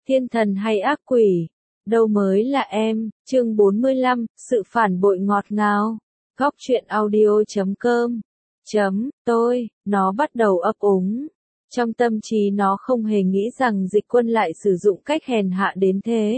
thiên thần hay ác quỷ? Đâu mới là em, chương 45, sự phản bội ngọt ngào. Góc truyện audio.com Tôi, nó bắt đầu ấp úng. Trong tâm trí nó không hề nghĩ rằng Dịch Quân lại sử dụng cách hèn hạ đến thế.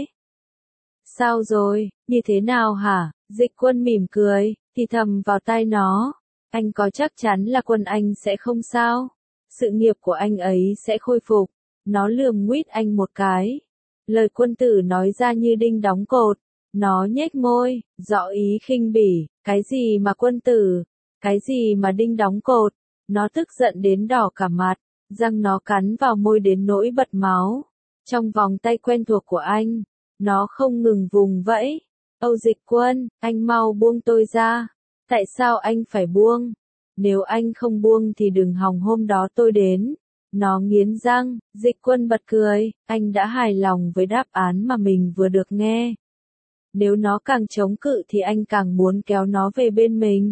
Sao rồi, như thế nào hả? Dịch Quân mỉm cười, thì thầm vào tai nó. Anh có chắc chắn là Quân anh sẽ không sao? Sự nghiệp của anh ấy sẽ khôi phục. Nó lườm nguýt anh một cái. Lời Quân tử nói ra như đinh đóng cột. Nó nhếch môi, rõ ý khinh bỉ. Cái gì mà Quân tử? Cái gì mà đinh đóng cột? Nó tức giận đến đỏ cả mặt. Răng nó cắn vào môi đến nỗi bật máu. Trong vòng tay quen thuộc của anh, nó không ngừng vùng vẫy. Âu Dịch Quân, anh mau buông tôi ra. Tại sao anh phải buông? Nếu anh không buông thì đừng hòng hôm đó tôi đến. Nó nghiến răng. Dịch Quân bật cười. Anh đã hài lòng với đáp án mà mình vừa được nghe. Nếu nó càng chống cự thì anh càng muốn kéo nó về bên mình.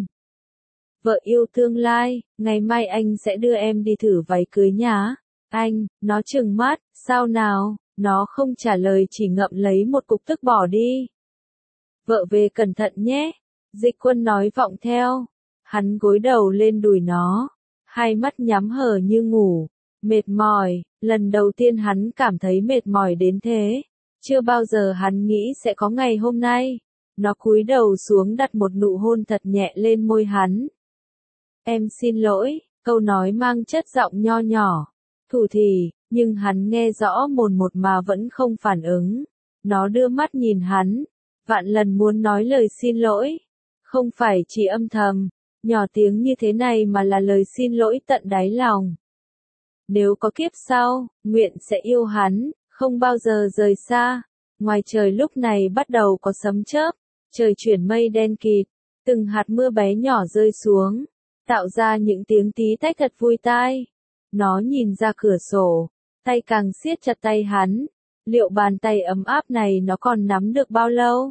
Vợ yêu tương lai, ngày mai anh sẽ đưa em đi thử váy cưới nhá. Anh, nó trừng mắt, sao nào? Nó không trả lời, chỉ ngậm lấy một cục tức bỏ đi. Vợ về cẩn thận nhé. Dịch Quân nói vọng theo. Hắn gối đầu lên đùi nó. Hai mắt nhắm hờ như ngủ. Mệt mỏi, lần đầu tiên hắn cảm thấy mệt mỏi đến thế. Chưa bao giờ hắn nghĩ sẽ có ngày hôm nay. Nó cúi đầu xuống đặt một nụ hôn thật nhẹ lên môi hắn. Em xin lỗi, câu nói mang chất giọng nho nhỏ. Thủ thỉ, nhưng hắn nghe rõ mồn một mà vẫn không phản ứng. Nó đưa mắt nhìn hắn. Vạn lần muốn nói lời xin lỗi. Không phải chỉ âm thầm, nhỏ tiếng như thế này mà là lời xin lỗi tận đáy lòng. Nếu có kiếp sau, nguyện sẽ yêu hắn, không bao giờ rời xa. Ngoài trời lúc này bắt đầu có sấm chớp, trời chuyển mây đen kịt, từng hạt mưa bé nhỏ rơi xuống, tạo ra những tiếng tí tách thật vui tai. Nó nhìn ra cửa sổ, tay càng siết chặt tay hắn. Liệu bàn tay ấm áp này nó còn nắm được bao lâu?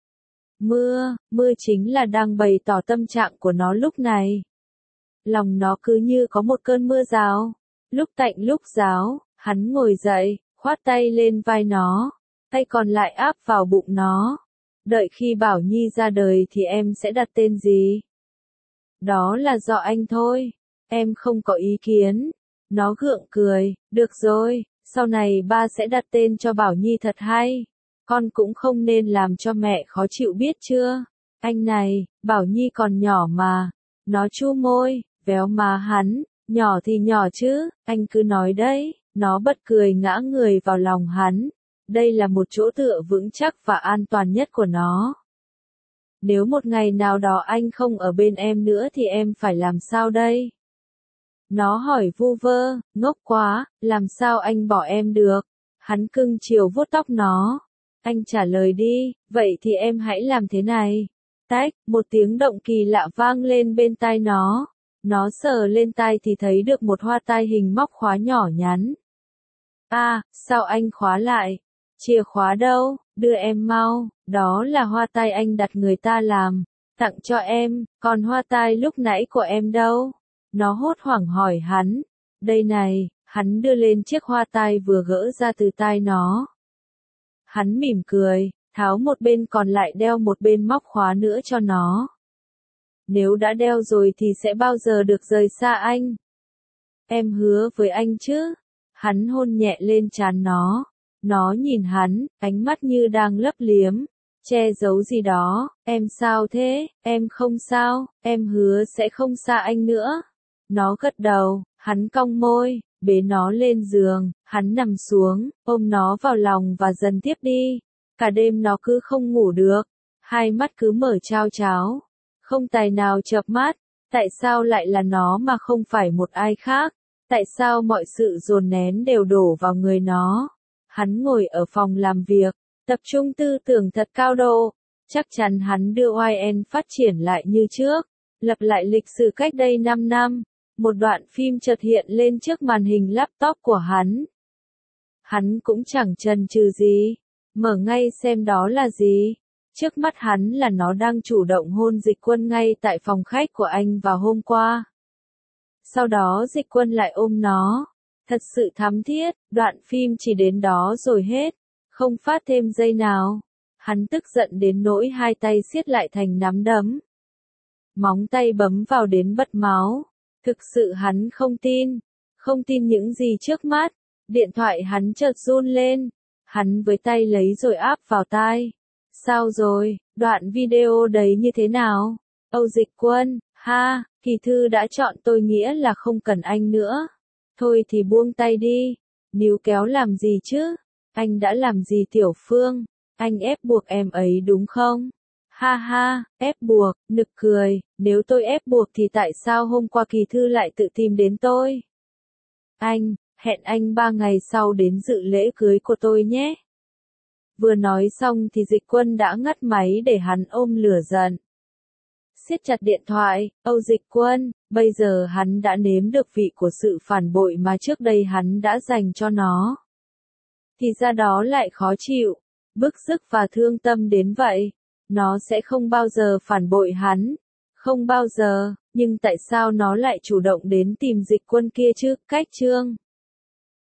Mưa chính là đang bày tỏ tâm trạng của nó lúc này. Lòng nó cứ như có một cơn mưa rào. Lúc tạnh lúc ráo, hắn ngồi dậy, khoát tay lên vai nó, tay còn lại áp vào bụng nó. Đợi khi Bảo Nhi ra đời thì em sẽ đặt tên gì? Đó là do anh thôi, em không có ý kiến. Nó gượng cười, được rồi, sau này ba sẽ đặt tên cho Bảo Nhi thật hay. Con cũng không nên làm cho mẹ khó chịu biết chưa? Anh này, Bảo Nhi còn nhỏ mà. Nó chu môi, véo má hắn. Nhỏ thì nhỏ chứ, anh cứ nói đấy. Nó bật cười ngã người vào lòng hắn. Đây là một chỗ tựa vững chắc và an toàn nhất của nó. Nếu một ngày nào đó anh không ở bên em nữa thì em phải làm sao đây? Nó hỏi vu vơ, ngốc quá, làm sao anh bỏ em được? Hắn cưng chiều vuốt tóc nó. Anh trả lời đi, vậy thì em hãy làm thế này. Tách, một tiếng động kỳ lạ vang lên bên tai nó. Nó sờ lên tai thì thấy được một hoa tai hình móc khóa nhỏ nhắn. Sao anh khóa lại? Chìa khóa đâu? Đưa em mau. Đó là hoa tai anh đặt người ta làm, tặng cho em, còn hoa tai lúc nãy của em đâu? Nó hốt hoảng hỏi hắn. Đây này, hắn đưa lên chiếc hoa tai vừa gỡ ra từ tai nó. Hắn mỉm cười, tháo một bên còn lại đeo một bên móc khóa nữa cho nó. Nếu đã đeo rồi thì sẽ bao giờ được rời xa anh? Em hứa với anh chứ? Hắn hôn nhẹ lên trán nó. Nó nhìn hắn, ánh mắt như đang lấp liếm, che giấu gì đó. Em sao thế? Em không sao, em hứa sẽ không xa anh nữa. Nó gật đầu, hắn cong môi, bế nó lên giường, hắn nằm xuống, ôm nó vào lòng và dần tiếp đi. Cả đêm nó cứ không ngủ được, hai mắt cứ mở trao tráo, không tài nào chợp mắt. Tại sao lại là nó mà không phải một ai khác? Tại sao mọi sự dồn nén đều đổ vào người nó? Hắn ngồi ở phòng làm việc, tập trung tư tưởng thật cao độ. Chắc chắn hắn đưa YN phát triển lại như trước, lập lại lịch sử cách đây 5 năm. Một đoạn phim chợt hiện lên trước màn hình laptop của hắn. Hắn cũng chẳng chần chừ gì, mở ngay xem đó là gì. Trước mắt hắn là nó đang chủ động hôn Dịch Quân ngay tại phòng khách của anh vào hôm qua. Sau đó Dịch Quân lại ôm nó. Thật sự thắm thiết, đoạn phim chỉ đến đó rồi hết, không phát thêm giây nào. Hắn tức giận đến nỗi hai tay siết lại thành nắm đấm. Móng tay bấm vào đến bật máu. Thực sự hắn không tin những gì trước mắt. Điện thoại hắn chợt run lên. Hắn với tay lấy rồi áp vào tai. Sao rồi, đoạn video đấy như thế nào? Âu Dịch Quân, ha, Kỳ Thư đã chọn tôi nghĩa là không cần anh nữa. Thôi thì buông tay đi. Níu kéo làm gì chứ? Anh đã làm gì Tiểu Phương? Anh ép buộc em ấy đúng không? Ha ha, ép buộc, nực cười, nếu tôi ép buộc thì tại sao hôm qua Kỳ Thư lại tự tìm đến tôi? Hẹn anh 3 ngày sau đến dự lễ cưới của tôi nhé. Vừa nói xong thì Dịch Quân đã ngắt máy để hắn ôm lửa giận. Siết chặt điện thoại, Âu Dịch Quân, bây giờ hắn đã nếm được vị của sự phản bội mà trước đây hắn đã dành cho nó. Thì ra đó lại khó chịu, bức rứt và thương tâm đến vậy. Nó sẽ không bao giờ phản bội hắn. Không bao giờ, nhưng tại sao nó lại chủ động đến tìm Dịch Quân kia chứ? Cách chương